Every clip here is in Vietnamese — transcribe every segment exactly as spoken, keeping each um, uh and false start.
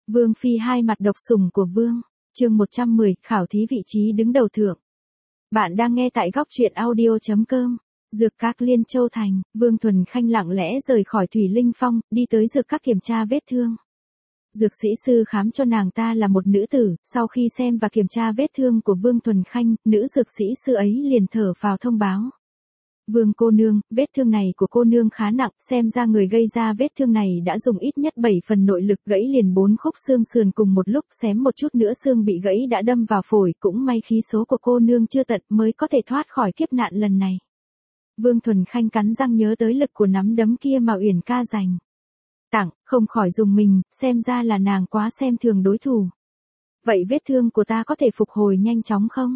Vương phi hai mặt độc sủng của vương. Chương một trăm mười, khảo thí vị trí đứng đầu thượng. Bạn đang nghe tại góc truyện audio chấm com. Dược các Liên Châu Thành, Vương Thuần Khanh lặng lẽ rời khỏi Thủy Linh Phong, đi tới dược các kiểm tra vết thương. Dược sĩ sư khám cho nàng ta là một nữ tử, sau khi xem và kiểm tra vết thương của Vương Thuần Khanh, nữ dược sĩ sư ấy liền thở phào thông báo. Vương cô nương, vết thương này của cô nương khá nặng, xem ra người gây ra vết thương này đã dùng ít nhất bảy phần nội lực, gãy liền bốn khúc xương sườn cùng một lúc, xém một chút nữa xương bị gãy đã đâm vào phổi, cũng may khí số của cô nương chưa tận mới có thể thoát khỏi kiếp nạn lần này. Vương Thuần Khanh cắn răng nhớ tới lực của nắm đấm kia mà Uyển ca giành tặng, không khỏi dùng mình, xem ra là nàng quá xem thường đối thủ. Vậy vết thương của ta có thể phục hồi nhanh chóng không?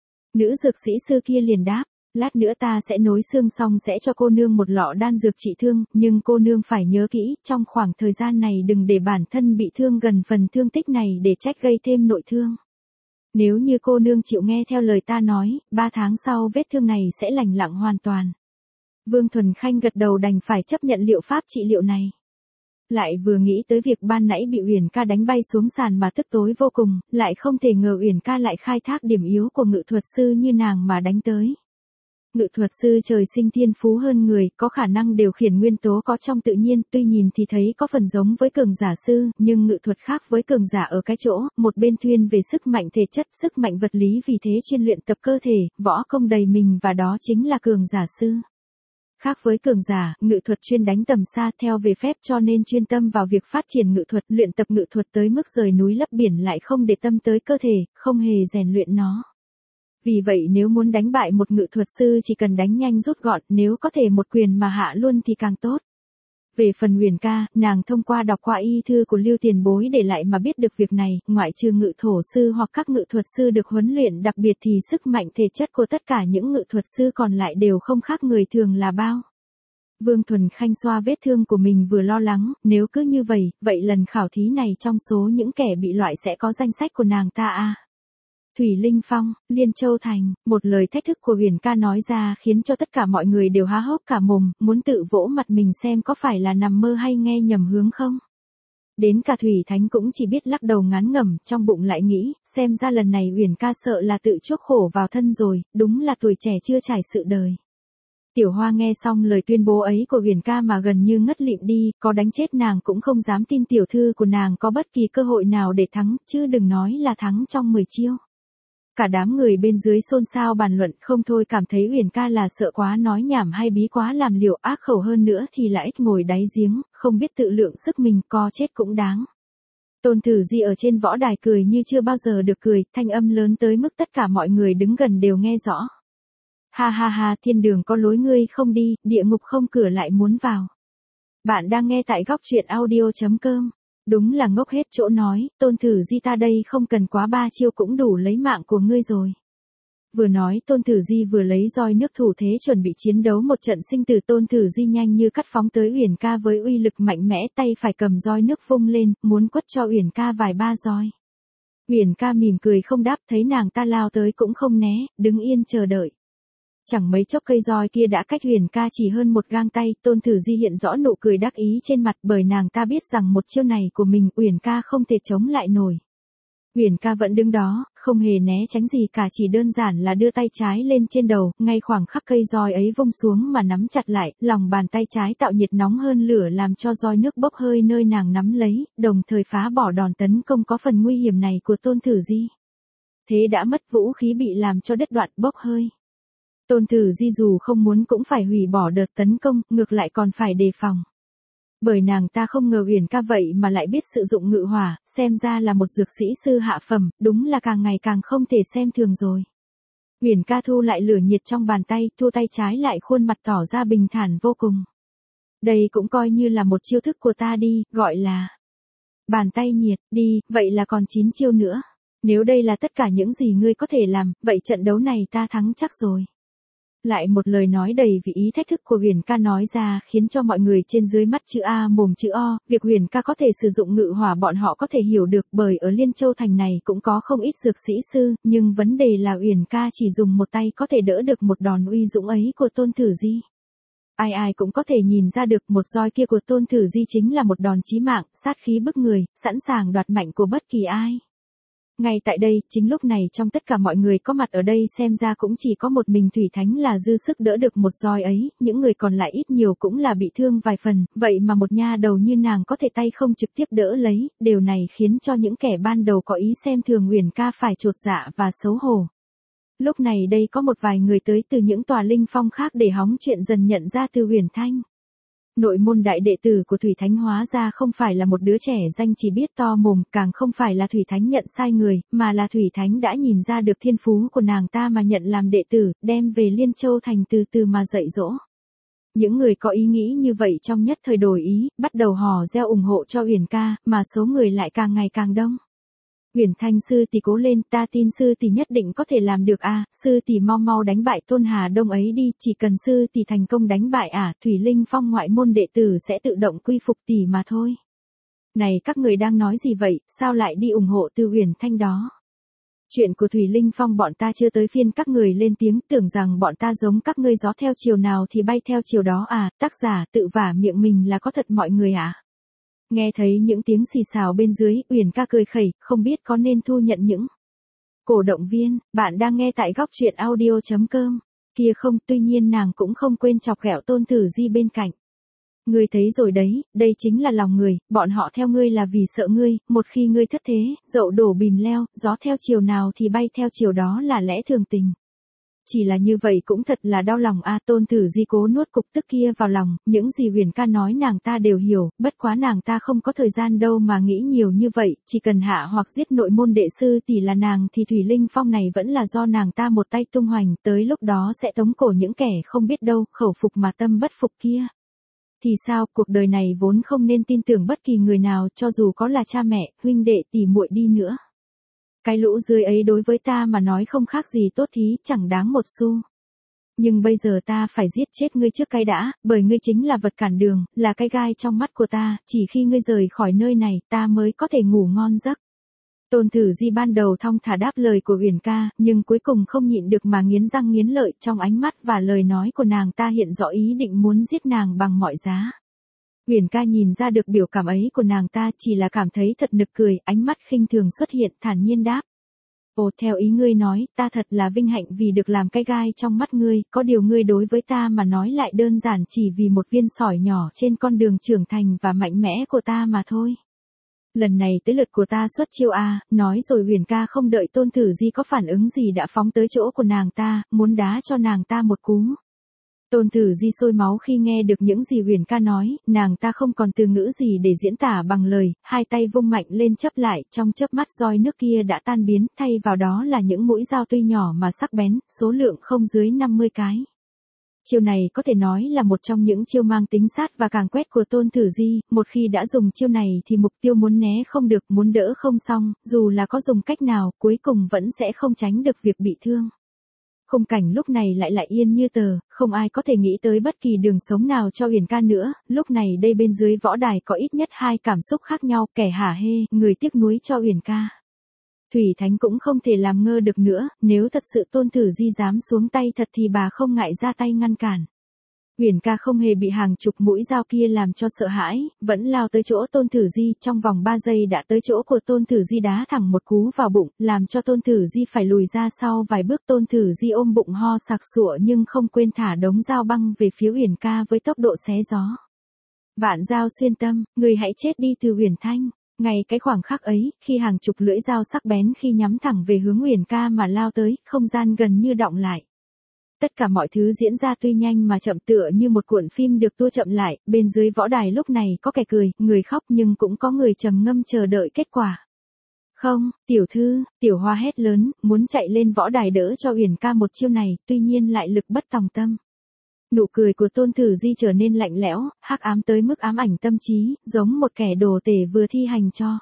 Nữ dược sĩ sư kia liền đáp. Lát nữa ta sẽ nối xương xong sẽ cho cô nương một lọ đan dược trị thương, nhưng cô nương phải nhớ kỹ, trong khoảng thời gian này đừng để bản thân bị thương gần phần thương tích này để trách gây thêm nội thương. Nếu như cô nương chịu nghe theo lời ta nói, ba tháng sau vết thương này sẽ lành lặng hoàn toàn. Vương Thuần Khanh gật đầu đành phải chấp nhận liệu pháp trị liệu này. Lại vừa nghĩ tới việc ban nãy bị Uyển ca đánh bay xuống sàn mà tức tối vô cùng, lại không thể ngờ Uyển ca lại khai thác điểm yếu của ngự thuật sư như nàng mà đánh tới. Ngự thuật sư trời sinh thiên phú hơn người, có khả năng điều khiển nguyên tố có trong tự nhiên, tuy nhìn thì thấy có phần giống với cường giả sư, nhưng ngự thuật khác với cường giả ở cái chỗ, một bên thuyên về sức mạnh thể chất, sức mạnh vật lý, vì thế chuyên luyện tập cơ thể, võ công đầy mình và đó chính là cường giả sư. Khác với cường giả, ngự thuật chuyên đánh tầm xa theo về phép cho nên chuyên tâm vào việc phát triển ngự thuật, luyện tập ngự thuật tới mức rời núi lấp biển lại không để tâm tới cơ thể, không hề rèn luyện nó. Vì vậy nếu muốn đánh bại một ngự thuật sư chỉ cần đánh nhanh rút gọn, nếu có thể một quyền mà hạ luôn thì càng tốt. Về phần Uyển ca, nàng thông qua đọc qua y thư của Lưu Tiền Bối để lại mà biết được việc này, ngoại trừ ngự thổ sư hoặc các ngự thuật sư được huấn luyện đặc biệt thì sức mạnh thể chất của tất cả những ngự thuật sư còn lại đều không khác người thường là bao. Vương Thuần Khanh xoa vết thương của mình vừa lo lắng, nếu cứ như vậy, vậy lần khảo thí này trong số những kẻ bị loại sẽ có danh sách của nàng ta à? Thủy Linh Phong, Liên Châu Thành, một lời thách thức của Uyển ca nói ra khiến cho tất cả mọi người đều há hốc cả mồm, muốn tự vỗ mặt mình xem có phải là nằm mơ hay nghe nhầm hướng không. Đến cả Thủy Thánh cũng chỉ biết lắc đầu ngán ngẩm, trong bụng lại nghĩ, xem ra lần này Uyển ca sợ là tự chuốc khổ vào thân rồi, đúng là tuổi trẻ chưa trải sự đời. Tiểu Hoa nghe xong lời tuyên bố ấy của Uyển ca mà gần như ngất lịm đi, có đánh chết nàng cũng không dám tin tiểu thư của nàng có bất kỳ cơ hội nào để thắng, chứ đừng nói là thắng trong mười chiêu. Cả đám người bên dưới xôn xao bàn luận không thôi, cảm thấy Uyển ca là sợ quá nói nhảm hay bí quá làm liều, ác khẩu hơn nữa thì là ếch ngồi đáy giếng, không biết tự lượng sức mình, co chết cũng đáng. Tôn Tử Di ở trên võ đài cười như chưa bao giờ được cười, thanh âm lớn tới mức tất cả mọi người đứng gần đều nghe rõ. Ha ha ha, thiên đường có lối ngươi không đi, địa ngục không cửa lại muốn vào. Bạn đang nghe tại góc truyện audio chấm com. Đúng là ngốc hết chỗ nói, Tôn Tử Di ta đây không cần quá ba chiêu cũng đủ lấy mạng của ngươi rồi. Vừa nói Tôn Tử Di vừa lấy roi nước thủ thế chuẩn bị chiến đấu một trận sinh tử. Tôn Tử Di nhanh như cắt phóng tới Uyển ca với uy lực mạnh mẽ, tay phải cầm roi nước vung lên, muốn quất cho Uyển ca vài ba roi. Uyển ca mỉm cười không đáp, thấy nàng ta lao tới cũng không né, đứng yên chờ đợi. Chẳng mấy chốc cây roi kia đã cách Uyển ca chỉ hơn một gang tay, Tôn Tử Di hiện rõ nụ cười đắc ý trên mặt, bởi nàng ta biết rằng một chiêu này của mình Uyển ca không thể chống lại nổi. Uyển ca vẫn đứng đó, không hề né tránh gì cả, chỉ đơn giản là đưa tay trái lên trên đầu, ngay khoảng khắc cây roi ấy vung xuống mà nắm chặt lại, lòng bàn tay trái tạo nhiệt nóng hơn lửa làm cho roi nước bốc hơi nơi nàng nắm lấy, đồng thời phá bỏ đòn tấn công có phần nguy hiểm này của Tôn Tử Di. Thế đã mất vũ khí bị làm cho đứt đoạn bốc hơi. Tôn Tử Di dù không muốn cũng phải hủy bỏ đợt tấn công, ngược lại còn phải đề phòng. Bởi nàng ta không ngờ Uyển ca vậy mà lại biết sử dụng ngự hỏa, xem ra là một dược sĩ sư hạ phẩm, đúng là càng ngày càng không thể xem thường rồi. Uyển ca thu lại lửa nhiệt trong bàn tay, thu tay trái lại, khuôn mặt tỏ ra bình thản vô cùng. Đây cũng coi như là một chiêu thức của ta đi, gọi là bàn tay nhiệt, đi, vậy là còn chín chiêu nữa. Nếu đây là tất cả những gì ngươi có thể làm, vậy trận đấu này ta thắng chắc rồi. Lại một lời nói đầy vị ý thách thức của Uyển ca nói ra khiến cho mọi người trên dưới mắt chữ A mồm chữ O, việc Uyển ca có thể sử dụng ngự hỏa bọn họ có thể hiểu được, bởi ở Liên Châu Thành này cũng có không ít dược sĩ sư, nhưng vấn đề là Uyển ca chỉ dùng một tay có thể đỡ được một đòn uy dũng ấy của Tôn Tử Di. Ai ai cũng có thể nhìn ra được một roi kia của Tôn Thử Di chính là một đòn chí mạng, sát khí bức người, sẵn sàng đoạt mạnh của bất kỳ ai. Ngay tại đây, chính lúc này trong tất cả mọi người có mặt ở đây xem ra cũng chỉ có một mình Thủy Thánh là dư sức đỡ được một roi ấy, những người còn lại ít nhiều cũng là bị thương vài phần, vậy mà một nha đầu như nàng có thể tay không trực tiếp đỡ lấy, điều này khiến cho những kẻ ban đầu có ý xem thường Uyển Ca phải chột dạ và xấu hổ. Lúc này đây có một vài người tới từ những tòa linh phong khác để hóng chuyện dần nhận ra từ Uyển Thanh. Nội môn đại đệ tử của Thủy Thánh hóa ra không phải là một đứa trẻ danh chỉ biết to mồm, càng không phải là Thủy Thánh nhận sai người, mà là Thủy Thánh đã nhìn ra được thiên phú của nàng ta mà nhận làm đệ tử, đem về Liên Châu Thành từ từ mà dạy dỗ. Những người có ý nghĩ như vậy trong nhất thời đổi ý, bắt đầu hò reo ủng hộ cho Uyển Ca, mà số người lại càng ngày càng đông. Uyển Thanh sư tỷ cố lên, ta tin sư tỷ nhất định có thể làm được a, à, sư tỷ mau mau đánh bại Tôn Hà Đông ấy đi, chỉ cần sư tỷ thành công đánh bại ả, à, Thủy Linh Phong ngoại môn đệ tử sẽ tự động quy phục tỷ mà thôi. Này các người đang nói gì vậy, sao lại đi ủng hộ từ Uyển Thanh đó? Chuyện của Thủy Linh Phong bọn ta chưa tới phiên các người lên tiếng, tưởng rằng bọn ta giống các ngươi gió theo chiều nào thì bay theo chiều đó à, tác giả tự vả miệng mình là có thật mọi người à? Nghe thấy những tiếng xì xào bên dưới, Uyển Ca cười khẩy, không biết có nên thu nhận những cổ động viên. Bạn đang nghe tại góc truyện audio chấm com. Kia không, tuy nhiên nàng cũng không quên chọc ghẹo Tôn Thử Di bên cạnh. Ngươi thấy rồi đấy, đây chính là lòng người, bọn họ theo ngươi là vì sợ ngươi, một khi ngươi thất thế, dậu đổ bìm leo, gió theo chiều nào thì bay theo chiều đó là lẽ thường tình. Chỉ là như vậy cũng thật là đau lòng a. Tôn Thử Di cố nuốt cục tức kia vào lòng, những gì Uyển Ca nói nàng ta đều hiểu, bất quá nàng ta không có thời gian đâu mà nghĩ nhiều như vậy, chỉ cần hạ hoặc giết nội môn đệ sư tỷ là nàng thì Thủy Linh Phong này vẫn là do nàng ta một tay tung hoành, tới lúc đó sẽ tống cổ những kẻ không biết đâu, khẩu phục mà tâm bất phục kia. Thì sao, cuộc đời này vốn không nên tin tưởng bất kỳ người nào, cho dù có là cha mẹ, huynh đệ tỷ muội đi nữa. Cái lũ dưới ấy đối với ta mà nói không khác gì tốt thí, chẳng đáng một xu. Nhưng bây giờ ta phải giết chết ngươi trước cái đã, bởi ngươi chính là vật cản đường, là cái gai trong mắt của ta, chỉ khi ngươi rời khỏi nơi này, ta mới có thể ngủ ngon giấc. Tôn Thử Di ban đầu thong thả đáp lời của Uyển Ca, nhưng cuối cùng không nhịn được mà nghiến răng nghiến lợi, trong ánh mắt và lời nói của nàng ta hiện rõ ý định muốn giết nàng bằng mọi giá. Uyển Ca nhìn ra được biểu cảm ấy của nàng ta, chỉ là cảm thấy thật nực cười, ánh mắt khinh thường xuất hiện, thản nhiên đáp. Ồ, theo ý ngươi nói, ta thật là vinh hạnh vì được làm cái gai trong mắt ngươi, có điều ngươi đối với ta mà nói lại đơn giản chỉ vì một viên sỏi nhỏ trên con đường trưởng thành và mạnh mẽ của ta mà thôi. Lần này tới lượt của ta xuất chiêu a, nói rồi Uyển Ca không đợi Tôn Thử Di có phản ứng gì đã phóng tới chỗ của nàng ta, muốn đá cho nàng ta một cú. Tôn Thử Di sôi máu khi nghe được những gì Uyển Ca nói, nàng ta không còn từ ngữ gì để diễn tả bằng lời, hai tay vung mạnh lên chấp lại, trong chớp mắt roi nước kia đã tan biến, thay vào đó là những mũi dao tuy nhỏ mà sắc bén, số lượng không dưới năm mươi cái. Chiêu này có thể nói là một trong những chiêu mang tính sát và càng quét của Tôn Thử Di, một khi đã dùng chiêu này thì mục tiêu muốn né không được, muốn đỡ không xong, dù là có dùng cách nào, cuối cùng vẫn sẽ không tránh được việc bị thương. Khung cảnh lúc này lại lại yên như tờ, không ai có thể nghĩ tới bất kỳ đường sống nào cho Uyển Ca nữa, lúc này đây bên dưới võ đài có ít nhất hai cảm xúc khác nhau, kẻ hả hê, người tiếc nuối cho Uyển Ca. Thủy Thánh cũng không thể làm ngơ được nữa, nếu thật sự Tôn Thử Di dám xuống tay thật thì bà không ngại ra tay ngăn cản. Uyển Ca không hề bị hàng chục mũi dao kia làm cho sợ hãi, vẫn lao tới chỗ Tôn Thử Di, trong vòng ba giây đã tới chỗ của Tôn Thử Di đá thẳng một cú vào bụng, làm cho Tôn Thử Di phải lùi ra sau vài bước. Tôn Thử Di ôm bụng ho sặc sụa nhưng không quên thả đống dao băng về phía Uyển Ca với tốc độ xé gió. Vạn dao xuyên tâm, người hãy chết đi từ Uyển Thanh. Ngay cái khoảng khắc ấy, khi hàng chục lưỡi dao sắc bén khi nhắm thẳng về hướng Uyển Ca mà lao tới, không gian gần như đọng lại. Tất cả mọi thứ diễn ra tuy nhanh mà chậm tựa như một cuộn phim được tua chậm lại, bên dưới võ đài lúc này có kẻ cười, người khóc nhưng cũng có người trầm ngâm chờ đợi kết quả. Không, tiểu thư, tiểu hoa hét lớn, muốn chạy lên võ đài đỡ cho Uyển Ca một chiêu này, tuy nhiên lại lực bất tòng tâm. Nụ cười của Tôn Thử Di trở nên lạnh lẽo, hắc ám tới mức ám ảnh tâm trí, giống một kẻ đồ tể vừa thi hành cho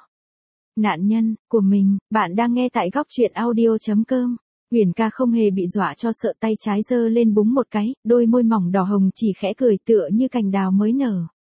nạn nhân của mình. Bạn đang nghe tại góc truyện audio chấm com. Uyển Ca không hề bị dọa cho sợ, tay trái giơ lên búng một cái, đôi môi mỏng đỏ hồng chỉ khẽ cười tựa như cành đào mới nở.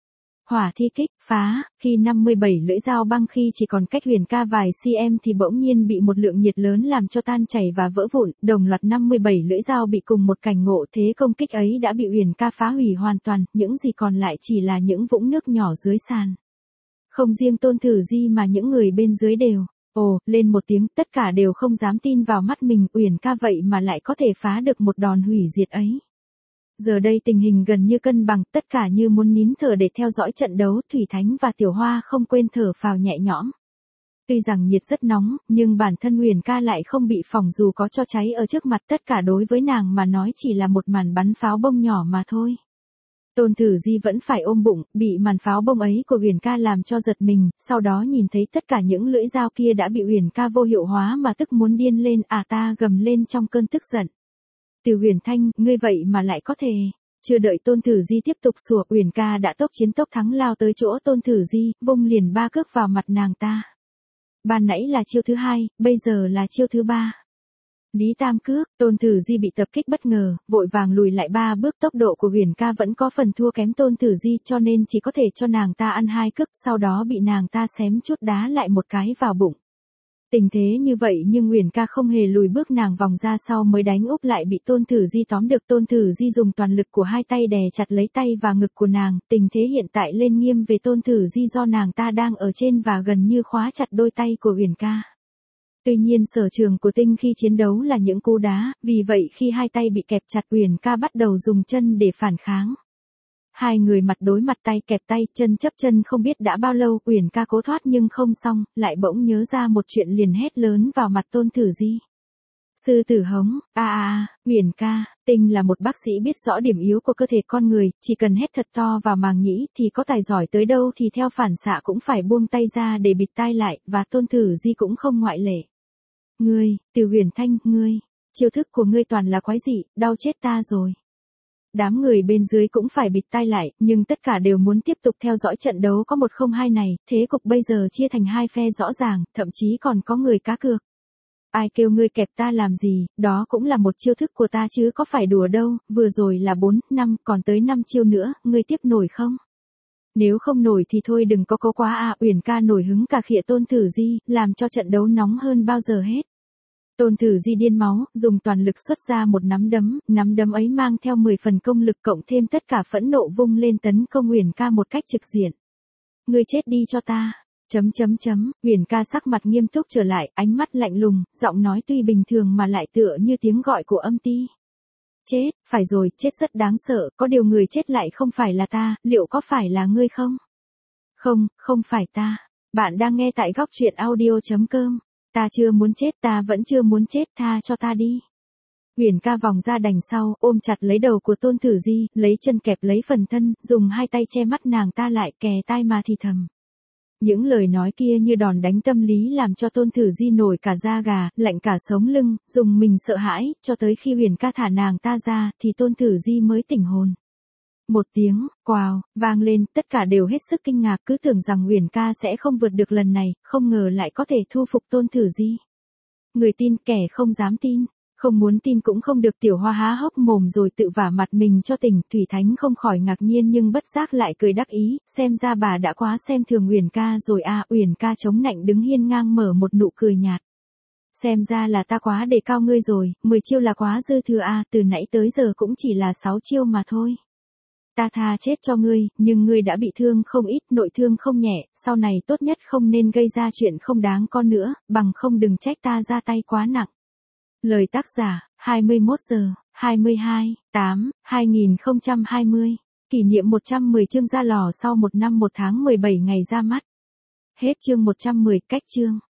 hỏa thi kích, phá, khi năm mươi bảy lưỡi dao băng khi chỉ còn cách Huyền ca vài cm thì bỗng nhiên bị một lượng nhiệt lớn làm cho tan chảy và vỡ vụn, đồng loạt năm mươi bảy lưỡi dao bị cùng một cảnh ngộ, thế công kích ấy đã bị Huyền ca phá hủy hoàn toàn, những gì còn lại chỉ là những vũng nước nhỏ dưới sàn. Không riêng Tôn Thử Di mà những người bên dưới đều, ồ, lên một tiếng, tất cả đều không dám tin vào mắt mình, Uyển ca vậy mà lại có thể phá được một đòn hủy diệt ấy. Giờ đây tình hình gần như cân bằng, tất cả như muốn nín thở để theo dõi trận đấu, Thủy Thánh và Tiểu Hoa không quên thở phào nhẹ nhõm. Tuy rằng nhiệt rất nóng, nhưng bản thân Uyển ca lại không bị phỏng dù có cho cháy ở trước mặt, tất cả đối với nàng mà nói chỉ là một màn bắn pháo bông nhỏ mà thôi. Tôn Thử Di vẫn phải ôm bụng, bị màn pháo bông ấy của Uyển ca làm cho giật mình, sau đó nhìn thấy tất cả những lưỡi dao kia đã bị Uyển ca vô hiệu hóa mà tức muốn điên lên, à ta gầm lên trong cơn tức giận. Từ Huyền Thanh, ngươi vậy mà lại có thể. Chưa đợi Tôn Thử Di tiếp tục sủa, Uyển ca đã tốc chiến tốc thắng lao tới chỗ Tôn Thử Di, vung liền ba cước vào mặt nàng ta. Ban nãy là chiêu thứ hai, bây giờ là chiêu thứ ba. Lý Tam cước, Tôn Thử Di bị tập kích bất ngờ, vội vàng lùi lại ba bước, tốc độ của Huyền ca vẫn có phần thua kém Tôn Thử Di cho nên chỉ có thể cho nàng ta ăn hai cước, sau đó bị nàng ta xém chút đá lại một cái vào bụng. Tình thế như vậy nhưng Uyển ca không hề lùi bước, nàng vòng ra sau mới đánh úp lại bị Tôn Thử Di tóm được. Tôn Thử Di dùng toàn lực của hai tay đè chặt lấy tay và ngực của nàng, tình thế hiện tại lên nghiêm về Tôn Thử Di do nàng ta đang ở trên và gần như khóa chặt đôi tay của Uyển ca. Tuy nhiên sở trường của Tinh khi chiến đấu là những cú đá, vì vậy khi hai tay bị kẹp chặt Uyển ca bắt đầu dùng chân để phản kháng. Hai người mặt đối mặt, tay kẹp tay, chân chấp chân, không biết đã bao lâu, Uyển ca cố thoát nhưng không xong, lại bỗng nhớ ra một chuyện liền hét lớn vào mặt Tôn Thử Di. Sư tử hống, a a a, Uyển ca, Tinh là một bác sĩ biết rõ điểm yếu của cơ thể con người, chỉ cần hét thật to vào màng nhĩ thì có tài giỏi tới đâu thì theo phản xạ cũng phải buông tay ra để bịt tai lại, và Tôn Thử Di cũng không ngoại lệ. Ngươi, Từ Huyền Thanh, ngươi, chiêu thức của ngươi toàn là quái dị, đau chết ta rồi. Đám người bên dưới cũng phải bịt tai lại, nhưng tất cả đều muốn tiếp tục theo dõi trận đấu có một không hai này, thế cục bây giờ chia thành hai phe rõ ràng, thậm chí còn có người cá cược. Ai kêu ngươi kẹp ta làm gì, đó cũng là một chiêu thức của ta chứ có phải đùa đâu, vừa rồi là bốn, năm, còn tới năm chiêu nữa, ngươi tiếp nổi không? Nếu không nổi thì thôi đừng có cố quá à, Uyển ca nổi hứng cả khịa Tôn Thử Di, làm cho trận đấu nóng hơn bao giờ hết. Tôn Thử Di điên máu, dùng toàn lực xuất ra một nắm đấm, nắm đấm ấy mang theo mười phần công lực cộng thêm tất cả phẫn nộ vung lên tấn công Uyển ca một cách trực diện. Ngươi chết đi cho ta. Chấm chấm chấm, Uyển ca sắc mặt nghiêm túc trở lại, ánh mắt lạnh lùng, giọng nói tuy bình thường mà lại tựa như tiếng gọi của âm ti. Chết, phải rồi, chết rất đáng sợ, có điều người chết lại không phải là ta, liệu có phải là ngươi không? Không, không phải ta. Bạn đang nghe tại góc truyện audio chấm com. Ta chưa muốn chết, ta vẫn chưa muốn chết, tha cho ta đi. Uyển ca vòng ra đằng sau, ôm chặt lấy đầu của Tôn Thử Di, lấy chân kẹp lấy phần thân, dùng hai tay che mắt nàng ta lại, kè tai mà thì thầm. Những lời nói kia như đòn đánh tâm lý làm cho Tôn Thử Di nổi cả da gà, lạnh cả sống lưng, dùng mình sợ hãi, cho tới khi Uyển ca thả nàng ta ra, thì Tôn Thử Di mới tỉnh hồn. Một tiếng, quào, vang lên, tất cả đều hết sức kinh ngạc, cứ tưởng rằng Uyển ca sẽ không vượt được lần này, không ngờ lại có thể thu phục Tôn Thử Di. Người tin, kẻ không dám tin, không muốn tin cũng không được. Tiểu Hoa há hốc mồm rồi tự vả mặt mình cho tỉnh, Thủy Thánh không khỏi ngạc nhiên nhưng bất giác lại cười đắc ý, xem ra bà đã quá xem thường Uyển ca rồi à, Uyển ca chống nạnh đứng hiên ngang mở một nụ cười nhạt. Xem ra là ta quá đề cao ngươi rồi, mười chiêu là quá dư thừa à, từ nãy tới giờ cũng chỉ là sáu chiêu mà thôi. Ta tha chết cho ngươi, nhưng ngươi đã bị thương không ít, nội thương không nhẹ, sau này tốt nhất không nên gây ra chuyện không đáng có nữa, bằng không đừng trách ta ra tay quá nặng. Lời tác giả, hai mươi mốt giờ, hai mươi hai, tám, hai nghìn không trăm hai mươi, kỷ niệm một trăm mười chương ra lò sau một năm một tháng mười bảy ngày ra mắt. Hết chương một trăm mười, cách chương.